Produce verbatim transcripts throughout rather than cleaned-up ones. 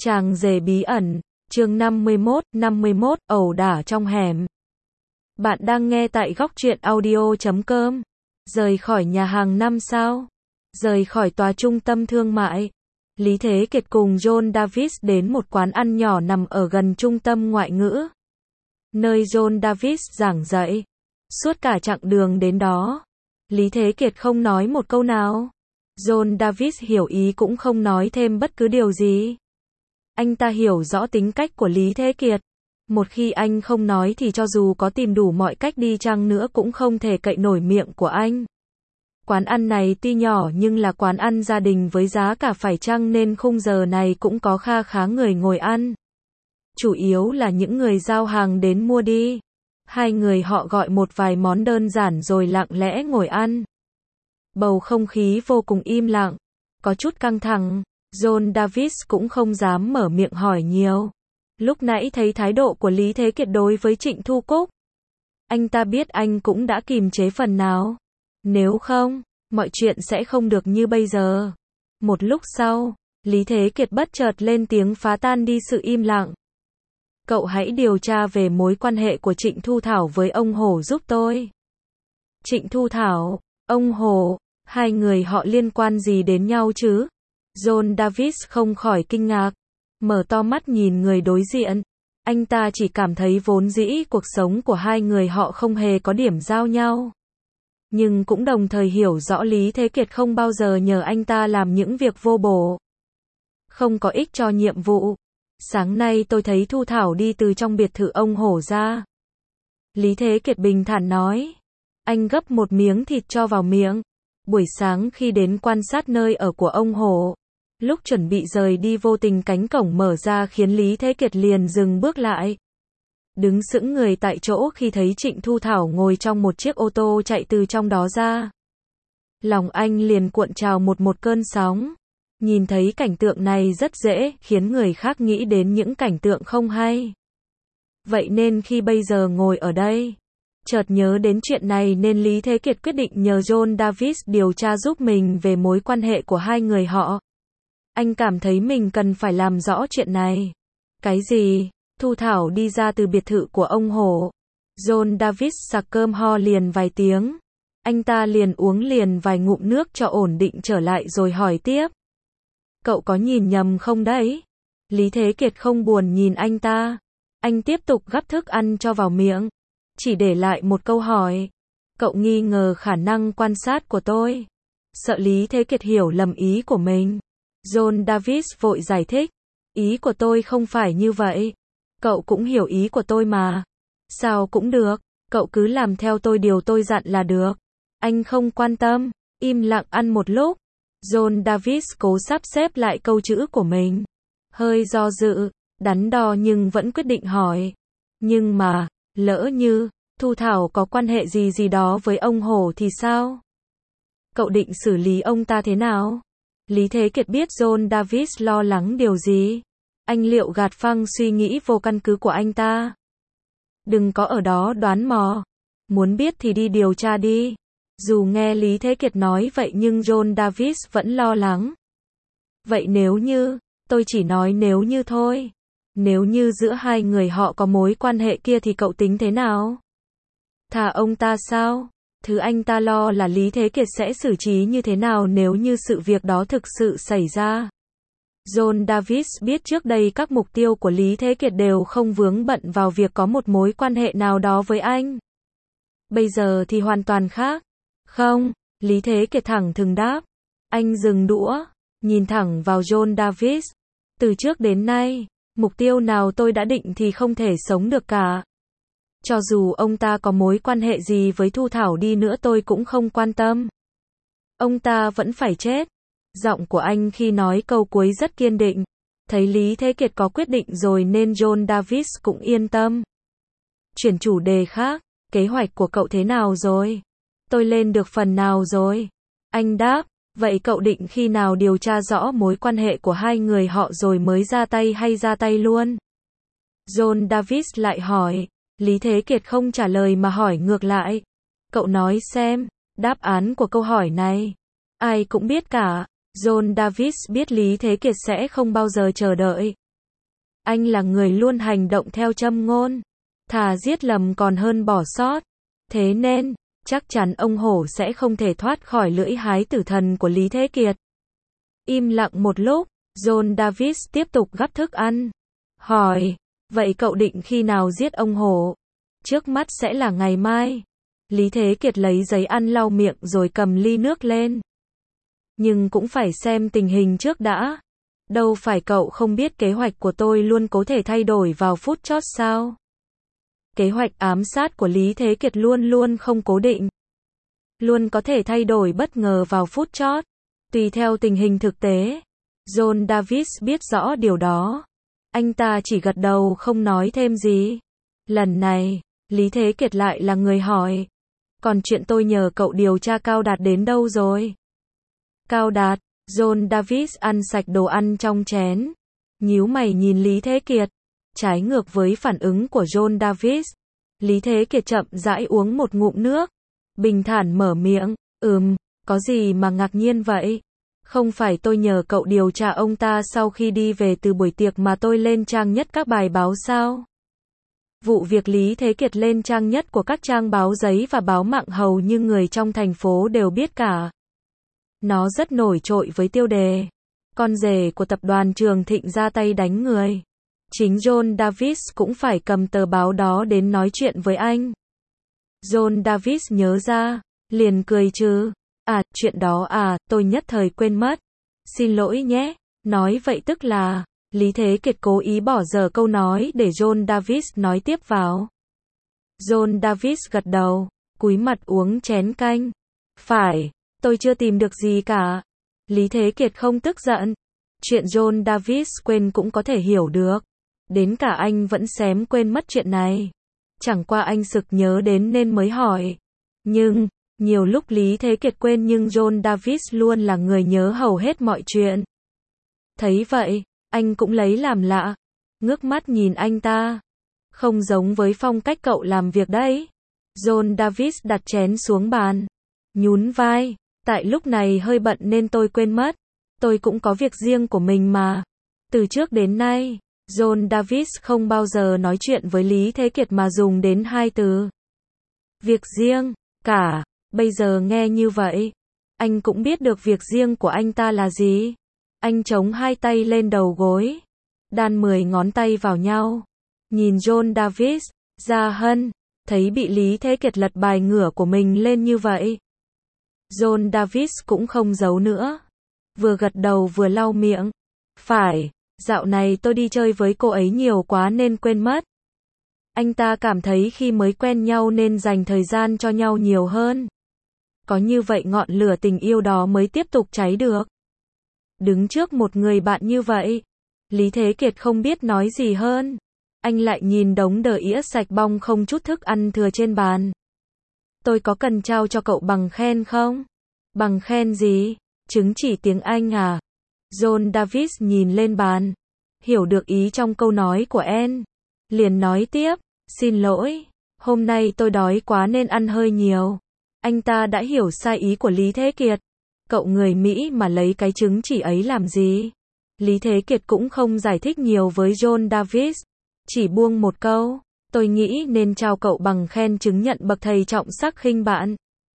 Chàng rể bí ẩn, chương năm mươi mốt, năm mươi mốt, ẩu đả trong hẻm. Bạn đang nghe tại góc truyện audio chấm com. Rời khỏi nhà hàng năm sao? Rời khỏi tòa trung tâm thương mại. Lý Thế Kiệt cùng John Davis đến một quán ăn nhỏ nằm ở gần trung tâm ngoại ngữ, nơi John Davis giảng dạy. Suốt cả chặng đường đến đó, Lý Thế Kiệt không nói một câu nào. John Davis hiểu ý cũng không nói thêm bất cứ điều gì. Anh ta hiểu rõ tính cách của Lý Thế Kiệt. Một khi anh không nói thì cho dù có tìm đủ mọi cách đi chăng nữa cũng không thể cậy nổi miệng của anh. Quán ăn này tuy nhỏ nhưng là quán ăn gia đình với giá cả phải chăng nên khung giờ này cũng có kha khá người ngồi ăn. Chủ yếu là những người giao hàng đến mua đi. Hai người họ gọi một vài món đơn giản rồi lặng lẽ ngồi ăn. Bầu không khí vô cùng im lặng, có chút căng thẳng. John Davis cũng không dám mở miệng hỏi nhiều. Lúc nãy thấy thái độ của Lý Thế Kiệt đối với Trịnh Thu Cúc, anh ta biết anh cũng đã kìm chế phần nào. Nếu không, mọi chuyện sẽ không được như bây giờ. Một lúc sau, Lý Thế Kiệt bất chợt lên tiếng phá tan đi sự im lặng. Cậu hãy điều tra về mối quan hệ của Trịnh Thu Thảo với ông Hồ giúp tôi. Trịnh Thu Thảo, ông Hồ, hai người họ liên quan gì đến nhau chứ? John Davis không khỏi kinh ngạc, mở to mắt nhìn người đối diện. Anh ta chỉ cảm thấy vốn dĩ cuộc sống của hai người họ không hề có điểm giao nhau. Nhưng cũng đồng thời hiểu rõ Lý Thế Kiệt không bao giờ nhờ anh ta làm những việc vô bổ, không có ích cho nhiệm vụ. Sáng nay tôi thấy Thu Thảo đi từ trong biệt thự ông Hổ ra. Lý Thế Kiệt bình thản nói. Anh gấp một miếng thịt cho vào miệng. Buổi sáng khi đến quan sát nơi ở của ông Hổ, lúc chuẩn bị rời đi vô tình cánh cổng mở ra khiến Lý Thế Kiệt liền dừng bước lại. Đứng sững người tại chỗ khi thấy Trịnh Thu Thảo ngồi trong một chiếc ô tô chạy từ trong đó ra. Lòng anh liền cuộn trào một một cơn sóng. Nhìn thấy cảnh tượng này rất dễ khiến người khác nghĩ đến những cảnh tượng không hay. Vậy nên khi bây giờ ngồi ở đây, chợt nhớ đến chuyện này nên Lý Thế Kiệt quyết định nhờ John Davis điều tra giúp mình về mối quan hệ của hai người họ. Anh cảm thấy mình cần phải làm rõ chuyện này. Cái gì? Thu Thảo đi ra từ biệt thự của ông Hổ. John Davis sặc cơm ho liền vài tiếng. Anh ta liền uống liền vài ngụm nước cho ổn định trở lại rồi hỏi tiếp. Cậu có nhìn nhầm không đấy? Lý Thế Kiệt không buồn nhìn anh ta. Anh tiếp tục gắp thức ăn cho vào miệng. Chỉ để lại một câu hỏi. Cậu nghi ngờ khả năng quan sát của tôi. Sợ Lý Thế Kiệt hiểu lầm ý của mình. John Davis vội giải thích. Ý của tôi không phải như vậy. Cậu cũng hiểu ý của tôi mà. Sao cũng được. Cậu cứ làm theo tôi điều tôi dặn là được. Anh không quan tâm. Im lặng ăn một lúc. John Davis cố sắp xếp lại câu chữ của mình. Hơi do dự, đắn đo nhưng vẫn quyết định hỏi. Nhưng mà, lỡ như, Thu Thảo có quan hệ gì gì đó với ông Hổ thì sao? Cậu định xử lý ông ta thế nào? Lý Thế Kiệt biết John Davis lo lắng điều gì. Anh liệu gạt phăng suy nghĩ vô căn cứ của anh ta. Đừng có ở đó đoán mò. Muốn biết thì đi điều tra đi. Dù nghe Lý Thế Kiệt nói vậy nhưng John Davis vẫn lo lắng. Vậy nếu như, tôi chỉ nói nếu như thôi. Nếu như giữa hai người họ có mối quan hệ kia thì cậu tính thế nào? Thà ông ta sao? Thứ anh ta lo là Lý Thế Kiệt sẽ xử trí như thế nào nếu như sự việc đó thực sự xảy ra. John Davis biết trước đây các mục tiêu của Lý Thế Kiệt đều không vướng bận vào việc có một mối quan hệ nào đó với anh. Bây giờ thì hoàn toàn khác. Không, Lý Thế Kiệt thẳng thừng đáp. Anh dừng đũa, nhìn thẳng vào John Davis. Từ trước đến nay, mục tiêu nào tôi đã định thì không thể sống được cả. Cho dù ông ta có mối quan hệ gì với Thu Thảo đi nữa tôi cũng không quan tâm. Ông ta vẫn phải chết. Giọng của anh khi nói câu cuối rất kiên định. Thấy Lý Thế Kiệt có quyết định rồi nên John Davis cũng yên tâm. Chuyển chủ đề khác, kế hoạch của cậu thế nào rồi? Tôi lên được phần nào rồi? Anh đáp, vậy cậu định khi nào điều tra rõ mối quan hệ của hai người họ rồi mới ra tay hay ra tay luôn? John Davis lại hỏi. Lý Thế Kiệt không trả lời mà hỏi ngược lại. Cậu nói xem, đáp án của câu hỏi này. Ai cũng biết cả. John Davis biết Lý Thế Kiệt sẽ không bao giờ chờ đợi. Anh là người luôn hành động theo châm ngôn. Thà giết lầm còn hơn bỏ sót. Thế nên, chắc chắn ông hổ sẽ không thể thoát khỏi lưỡi hái tử thần của Lý Thế Kiệt. Im lặng một lúc, John Davis tiếp tục gắp thức ăn. Hỏi, vậy cậu định khi nào giết ông hổ? Trước mắt sẽ là ngày mai. Lý Thế Kiệt lấy giấy ăn lau miệng rồi cầm ly nước lên. Nhưng cũng phải xem tình hình trước đã. Đâu phải cậu không biết kế hoạch của tôi luôn có thể thay đổi vào phút chót sao? Kế hoạch ám sát của Lý Thế Kiệt luôn luôn không cố định. Luôn có thể thay đổi bất ngờ vào phút chót. Tùy theo tình hình thực tế. John Davis biết rõ điều đó. Anh ta chỉ gật đầu không nói thêm gì. Lần này, Lý Thế Kiệt lại là người hỏi. Còn chuyện tôi nhờ cậu điều tra Cao Đạt đến đâu rồi? Cao Đạt, John Davis ăn sạch đồ ăn trong chén. Nhíu mày nhìn Lý Thế Kiệt. Trái ngược với phản ứng của John Davis. Lý Thế Kiệt chậm rãi uống một ngụm nước. Bình thản mở miệng. Ừm, có gì mà ngạc nhiên vậy? Không phải tôi nhờ cậu điều tra ông ta sau khi đi về từ buổi tiệc mà tôi lên trang nhất các bài báo sao? Vụ việc Lý Thế Kiệt lên trang nhất của các trang báo giấy và báo mạng hầu như người trong thành phố đều biết cả. Nó rất nổi trội với tiêu đề. Con rể của tập đoàn Trường Thịnh ra tay đánh người. Chính John Davis cũng phải cầm tờ báo đó đến nói chuyện với anh. John Davis nhớ ra, liền cười trừ. À, chuyện đó à, tôi nhất thời quên mất. Xin lỗi nhé. Nói vậy tức là, Lý Thế Kiệt cố ý bỏ dở câu nói để John Davis nói tiếp vào. John Davis gật đầu, cúi mặt uống chén canh. Phải, tôi chưa tìm được gì cả. Lý Thế Kiệt không tức giận. Chuyện John Davis quên cũng có thể hiểu được. Đến cả anh vẫn xém quên mất chuyện này. Chẳng qua anh sực nhớ đến nên mới hỏi. Nhưng, nhiều lúc Lý Thế Kiệt quên nhưng John Davis luôn là người nhớ hầu hết mọi chuyện. Thấy vậy, anh cũng lấy làm lạ. Ngước mắt nhìn anh ta. Không giống với phong cách cậu làm việc đấy. John Davis đặt chén xuống bàn. Nhún vai. Tại lúc này hơi bận nên tôi quên mất. Tôi cũng có việc riêng của mình mà. Từ trước đến nay, John Davis không bao giờ nói chuyện với Lý Thế Kiệt mà dùng đến hai từ. Việc riêng, cả. Bây giờ nghe như vậy, anh cũng biết được việc riêng của anh ta là gì. Anh chống hai tay lên đầu gối, đan mười ngón tay vào nhau, nhìn John Davis, Gia Hân, thấy bị Lý Thế Kiệt lật bài ngửa của mình lên như vậy. John Davis cũng không giấu nữa, vừa gật đầu vừa lau miệng. Phải, dạo này tôi đi chơi với cô ấy nhiều quá nên quên mất. Anh ta cảm thấy khi mới quen nhau nên dành thời gian cho nhau nhiều hơn. Có như vậy ngọn lửa tình yêu đó mới tiếp tục cháy được. Đứng trước một người bạn như vậy, Lý Thế Kiệt không biết nói gì hơn. Anh lại nhìn đống đờ ĩa sạch bong không chút thức ăn thừa trên bàn. Tôi có cần trao cho cậu bằng khen không? Bằng khen gì? Chứng chỉ tiếng Anh à? John Davis nhìn lên bàn. Hiểu được ý trong câu nói của Anne. Liền nói tiếp. Xin lỗi. Hôm nay tôi đói quá nên ăn hơi nhiều. Anh ta đã hiểu sai ý của Lý Thế Kiệt. Cậu người Mỹ mà lấy cái chứng chỉ ấy làm gì? Lý Thế Kiệt cũng không giải thích nhiều với John Davis. Chỉ buông một câu. Tôi nghĩ nên trao cậu bằng khen chứng nhận bậc thầy trọng sắc khinh bạn.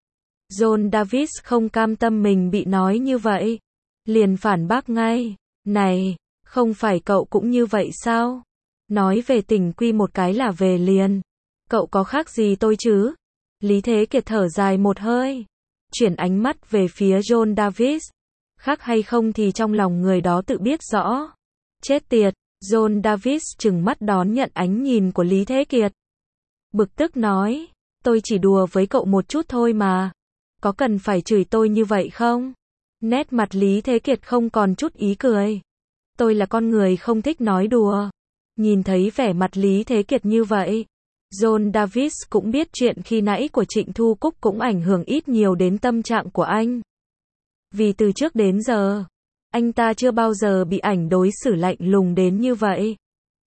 John Davis không cam tâm mình bị nói như vậy. Liền phản bác ngay. Này, không phải cậu cũng như vậy sao? Nói về tình quy một cái là về liền. Cậu có khác gì tôi chứ? Lý Thế Kiệt thở dài một hơi. Chuyển ánh mắt về phía John Davis. Khác hay không thì trong lòng người đó tự biết rõ. Chết tiệt, John Davis trừng mắt đón nhận ánh nhìn của Lý Thế Kiệt. Bực tức nói, tôi chỉ đùa với cậu một chút thôi mà. Có cần phải chửi tôi như vậy không? Nét mặt Lý Thế Kiệt không còn chút ý cười. Tôi là con người không thích nói đùa. Nhìn thấy vẻ mặt Lý Thế Kiệt như vậy, John Davis cũng biết chuyện khi nãy của Trịnh Thu Cúc cũng ảnh hưởng ít nhiều đến tâm trạng của anh. Vì từ trước đến giờ, anh ta chưa bao giờ bị ảnh đối xử lạnh lùng đến như vậy.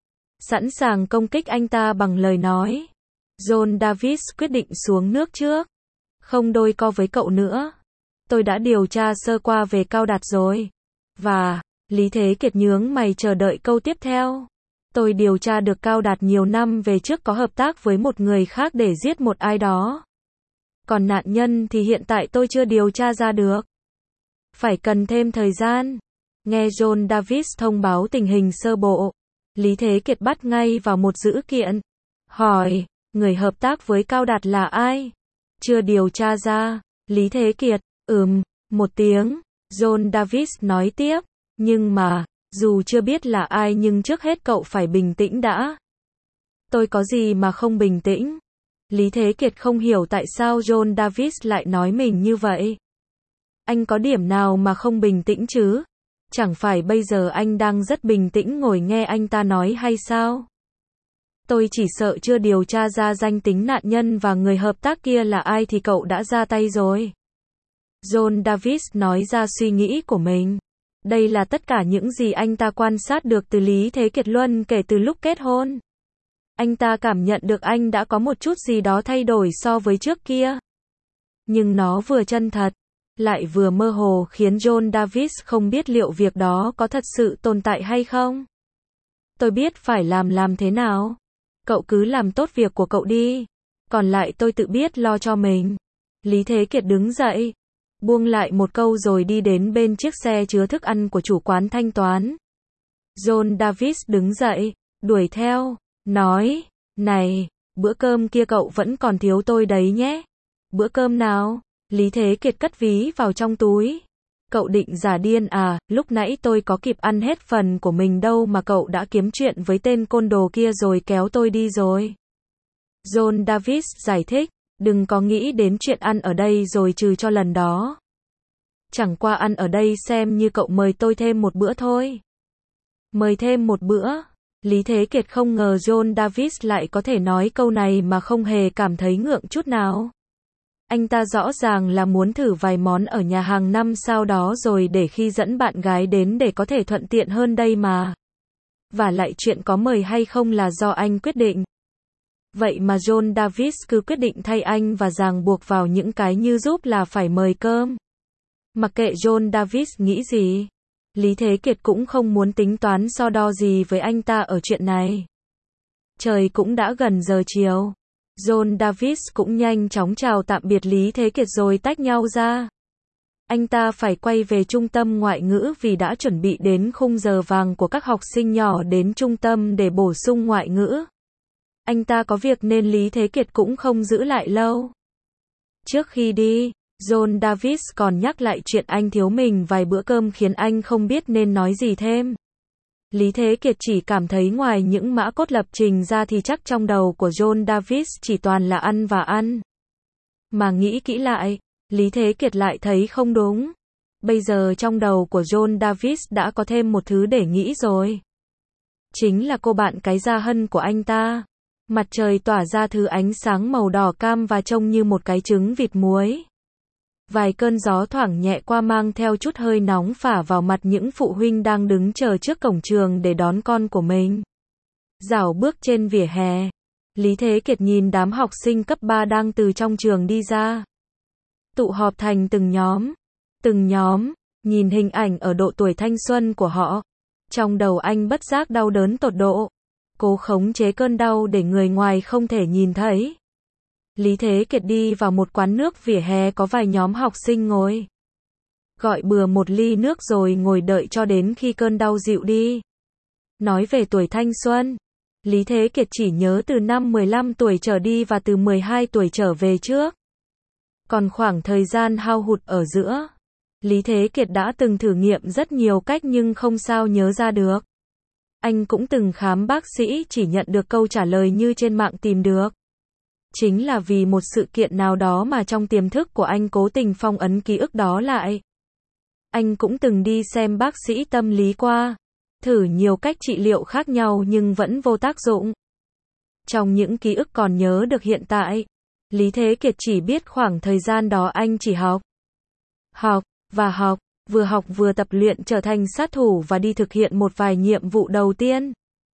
Sẵn sàng công kích anh ta bằng lời nói. John Davis quyết định xuống nước trước. Không đôi co với cậu nữa. Tôi đã điều tra sơ qua về Cao Đạt rồi. Và, Lý Thế Kiệt nhướng mày chờ đợi câu tiếp theo. Tôi điều tra được Cao Đạt nhiều năm về trước có hợp tác với một người khác để giết một ai đó. Còn nạn nhân thì hiện tại tôi chưa điều tra ra được. Phải cần thêm thời gian. Nghe John Davis thông báo tình hình sơ bộ, Lý Thế Kiệt bắt ngay vào một dữ kiện. Hỏi, người hợp tác với Cao Đạt là ai? Chưa điều tra ra. Lý Thế Kiệt, ừm, một tiếng. John Davis nói tiếp, nhưng mà, dù chưa biết là ai nhưng trước hết cậu phải bình tĩnh đã. Tôi có gì mà không bình tĩnh? Lý Thế Kiệt không hiểu tại sao John Davis lại nói mình như vậy. Anh có điểm nào mà không bình tĩnh chứ? Chẳng phải bây giờ anh đang rất bình tĩnh ngồi nghe anh ta nói hay sao? Tôi chỉ sợ chưa điều tra ra danh tính nạn nhân và người hợp tác kia là ai thì cậu đã ra tay rồi. John Davis nói ra suy nghĩ của mình. Đây là tất cả những gì anh ta quan sát được từ Lý Thế Kiệt Luân kể từ lúc kết hôn. Anh ta cảm nhận được anh đã có một chút gì đó thay đổi so với trước kia. Nhưng nó vừa chân thật, lại vừa mơ hồ khiến John Davis không biết liệu việc đó có thật sự tồn tại hay không. Tôi biết phải làm làm thế nào. Cậu cứ làm tốt việc của cậu đi. Còn lại tôi tự biết lo cho mình. Lý Thế Kiệt đứng dậy, buông lại một câu rồi đi đến bên chiếc xe chứa thức ăn của chủ quán thanh toán. John Davis đứng dậy, đuổi theo, nói, này, bữa cơm kia cậu vẫn còn thiếu tôi đấy nhé. Bữa cơm nào? Lý Thế Kiệt cất ví vào trong túi. Cậu định giả điên à, lúc nãy tôi có kịp ăn hết phần của mình đâu mà cậu đã kiếm chuyện với tên côn đồ kia rồi kéo tôi đi rồi. John Davis giải thích, đừng có nghĩ đến chuyện ăn ở đây rồi trừ cho lần đó. Chẳng qua ăn ở đây xem như cậu mời tôi thêm một bữa thôi. Mời thêm một bữa. Lý Thế Kiệt không ngờ John Davis lại có thể nói câu này mà không hề cảm thấy ngượng chút nào. Anh ta rõ ràng là muốn thử vài món ở nhà hàng năm sao đó rồi để khi dẫn bạn gái đến để có thể thuận tiện hơn đây mà. Và lại chuyện có mời hay không là do anh quyết định. Vậy mà John Davis cứ quyết định thay anh và ràng buộc vào những cái như giúp là phải mời cơm. Mặc kệ John Davis nghĩ gì, Lý Thế Kiệt cũng không muốn tính toán so đo gì với anh ta ở chuyện này. Trời cũng đã gần giờ chiều. John Davis cũng nhanh chóng chào tạm biệt Lý Thế Kiệt rồi tách nhau ra. Anh ta phải quay về trung tâm ngoại ngữ vì đã chuẩn bị đến khung giờ vàng của các học sinh nhỏ đến trung tâm để bổ sung ngoại ngữ. Anh ta có việc nên Lý Thế Kiệt cũng không giữ lại lâu. Trước khi đi, John Davis còn nhắc lại chuyện anh thiếu mình vài bữa cơm khiến anh không biết nên nói gì thêm. Lý Thế Kiệt chỉ cảm thấy ngoài những mã cốt lập trình ra thì chắc trong đầu của John Davis chỉ toàn là ăn và ăn. Mà nghĩ kỹ lại, Lý Thế Kiệt lại thấy không đúng. Bây giờ trong đầu của John Davis đã có thêm một thứ để nghĩ rồi. Chính là cô bạn cái da hân của anh ta. Mặt trời tỏa ra thứ ánh sáng màu đỏ cam và trông như một cái trứng vịt muối. Vài cơn gió thoảng nhẹ qua mang theo chút hơi nóng phả vào mặt những phụ huynh đang đứng chờ trước cổng trường để đón con của mình. Dạo bước trên vỉa hè, Lý Thế Kiệt nhìn đám học sinh cấp ba đang từ trong trường đi ra. Tụ họp thành từng nhóm, từng nhóm, nhìn hình ảnh ở độ tuổi thanh xuân của họ. Trong đầu anh bất giác đau đớn tột độ, cố khống chế cơn đau để người ngoài không thể nhìn thấy. Lý Thế Kiệt đi vào một quán nước vỉa hè có vài nhóm học sinh ngồi. Gọi bừa một ly nước rồi ngồi đợi cho đến khi cơn đau dịu đi. Nói về tuổi thanh xuân, Lý Thế Kiệt chỉ nhớ từ năm mười lăm tuổi trở đi và từ mười hai tuổi trở về trước. Còn khoảng thời gian hao hụt ở giữa, Lý Thế Kiệt đã từng thử nghiệm rất nhiều cách nhưng không sao nhớ ra được. Anh cũng từng khám bác sĩ chỉ nhận được câu trả lời như trên mạng tìm được. Chính là vì một sự kiện nào đó mà trong tiềm thức của anh cố tình phong ấn ký ức đó lại. Anh cũng từng đi xem bác sĩ tâm lý qua, thử nhiều cách trị liệu khác nhau nhưng vẫn vô tác dụng. Trong những ký ức còn nhớ được hiện tại, Lý Thế Kiệt chỉ biết khoảng thời gian đó anh chỉ học, học, và học, vừa học vừa tập luyện trở thành sát thủ và đi thực hiện một vài nhiệm vụ đầu tiên.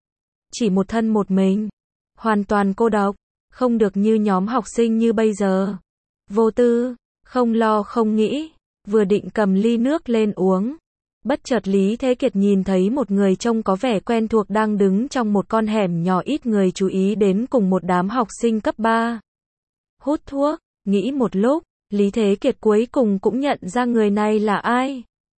Chỉ một thân một mình, hoàn toàn cô độc, không được như nhóm học sinh như bây giờ. Vô tư, không lo không nghĩ, vừa định cầm ly nước lên uống, Bất chợt Lý Thế Kiệt nhìn thấy một người trông có vẻ quen thuộc đang đứng trong một con hẻm nhỏ ít người chú ý đến cùng một đám học sinh cấp ba. Hút thuốc, nghĩ một lúc, Lý Thế Kiệt cuối cùng cũng nhận ra người này là ai.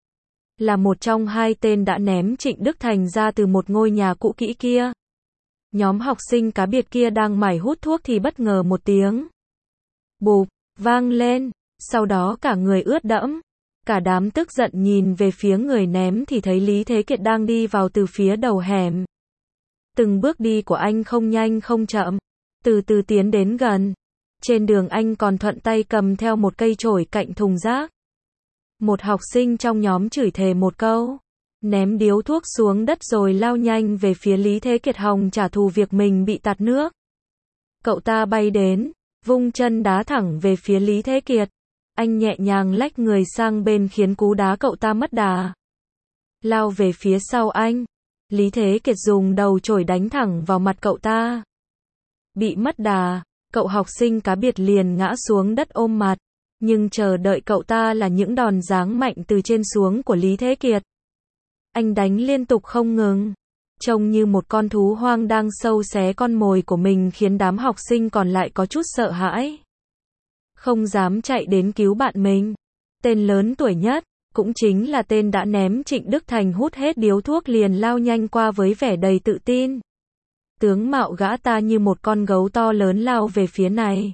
Là một trong hai tên đã ném Trịnh Đức Thành ra từ một ngôi nhà cũ kỹ kia. Nhóm học sinh cá biệt kia đang mải hút thuốc thì bất ngờ một tiếng bụp vang lên, sau đó cả người ướt đẫm. Cả đám tức giận nhìn về phía người ném thì thấy Lý Thế Kiệt đang đi vào từ phía đầu hẻm. Từng bước đi của anh không nhanh không chậm, từ từ tiến đến gần. Trên đường anh còn thuận tay cầm theo một cây chổi cạnh thùng rác. Một học sinh trong nhóm chửi thề một câu, ném điếu thuốc xuống đất rồi lao nhanh về phía Lý Thế Kiệt hòng trả thù việc mình bị tạt nước. Cậu ta bay đến, vung chân đá thẳng về phía Lý Thế Kiệt. Anh nhẹ nhàng lách người sang bên khiến cú đá cậu ta mất đà. Lao về phía sau anh, Lý Thế Kiệt dùng đầu chổi đánh thẳng vào mặt cậu ta. Bị mất đà, cậu học sinh cá biệt liền ngã xuống đất ôm mặt, nhưng chờ đợi cậu ta là những đòn giáng mạnh từ trên xuống của Lý Thế Kiệt. Anh đánh liên tục không ngừng, trông như một con thú hoang đang sâu xé con mồi của mình khiến đám học sinh còn lại có chút sợ hãi. Không dám chạy đến cứu bạn mình. Tên lớn tuổi nhất, cũng chính là tên đã ném Trịnh Đức Thành hút hết điếu thuốc liền lao nhanh qua với vẻ đầy tự tin. Tướng mạo gã ta như một con gấu to lớn lao về phía này.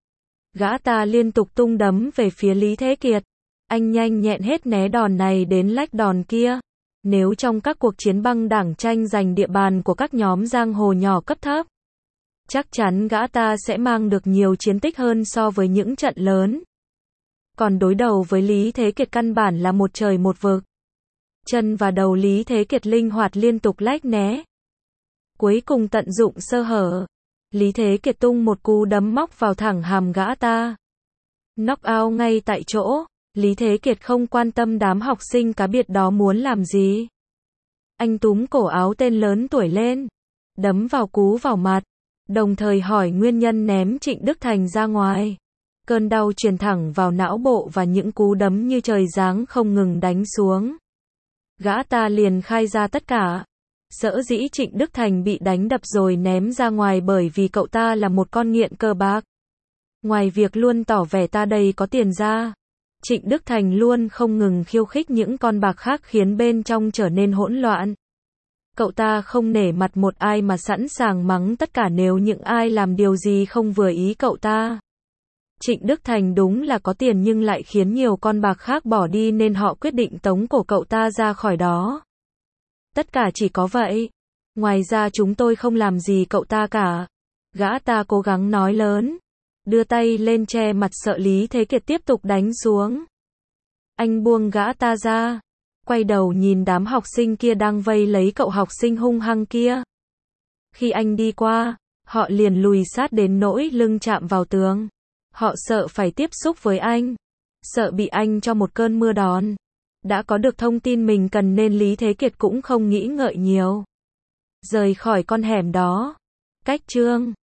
Gã ta liên tục tung đấm về phía Lý Thế Kiệt. Anh nhanh nhẹn hết né đòn này đến lách đòn kia. Nếu trong các cuộc chiến băng đảng tranh giành địa bàn của các nhóm giang hồ nhỏ cấp thấp, chắc chắn gã ta sẽ mang được nhiều chiến tích hơn so với những trận lớn. Còn đối đầu với Lý Thế Kiệt căn bản là một trời một vực. Chân và đầu Lý Thế Kiệt linh hoạt liên tục lách né. Cuối cùng tận dụng sơ hở, Lý Thế Kiệt tung một cú đấm móc vào thẳng hàm gã ta. Knock out ngay tại chỗ, Lý Thế Kiệt không quan tâm đám học sinh cá biệt đó muốn làm gì. Anh túm cổ áo tên lớn tuổi lên, đấm vào cú vào mặt, đồng thời hỏi nguyên nhân ném Trịnh Đức Thành ra ngoài. Cơn đau truyền thẳng vào não bộ và những cú đấm như trời giáng không ngừng đánh xuống. Gã ta liền khai ra tất cả. Sở dĩ Trịnh Đức Thành bị đánh đập rồi ném ra ngoài bởi vì cậu ta là một con nghiện cờ bạc. Ngoài việc luôn tỏ vẻ ta đây có tiền ra, Trịnh Đức Thành luôn không ngừng khiêu khích những con bạc khác khiến bên trong trở nên hỗn loạn. Cậu ta không nể mặt một ai mà sẵn sàng mắng tất cả nếu những ai làm điều gì không vừa ý cậu ta. Trịnh Đức Thành đúng là có tiền nhưng lại khiến nhiều con bạc khác bỏ đi nên họ quyết định tống cổ cậu ta ra khỏi đó. Tất cả chỉ có vậy. Ngoài ra chúng tôi không làm gì cậu ta cả. Gã ta cố gắng nói lớn, đưa tay lên che mặt sợ Lý Thế Kiệt tiếp tục đánh xuống. Anh buông gã ta ra, quay đầu nhìn đám học sinh kia đang vây lấy cậu học sinh hung hăng kia. Khi anh đi qua, họ liền lùi sát đến nỗi lưng chạm vào tường. Họ sợ phải tiếp xúc với anh, sợ bị anh cho một cơn mưa đòn. Đã có được thông tin mình cần nên Lý Thế Kiệt cũng không nghĩ ngợi nhiều. Rời khỏi con hẻm đó. Cách chương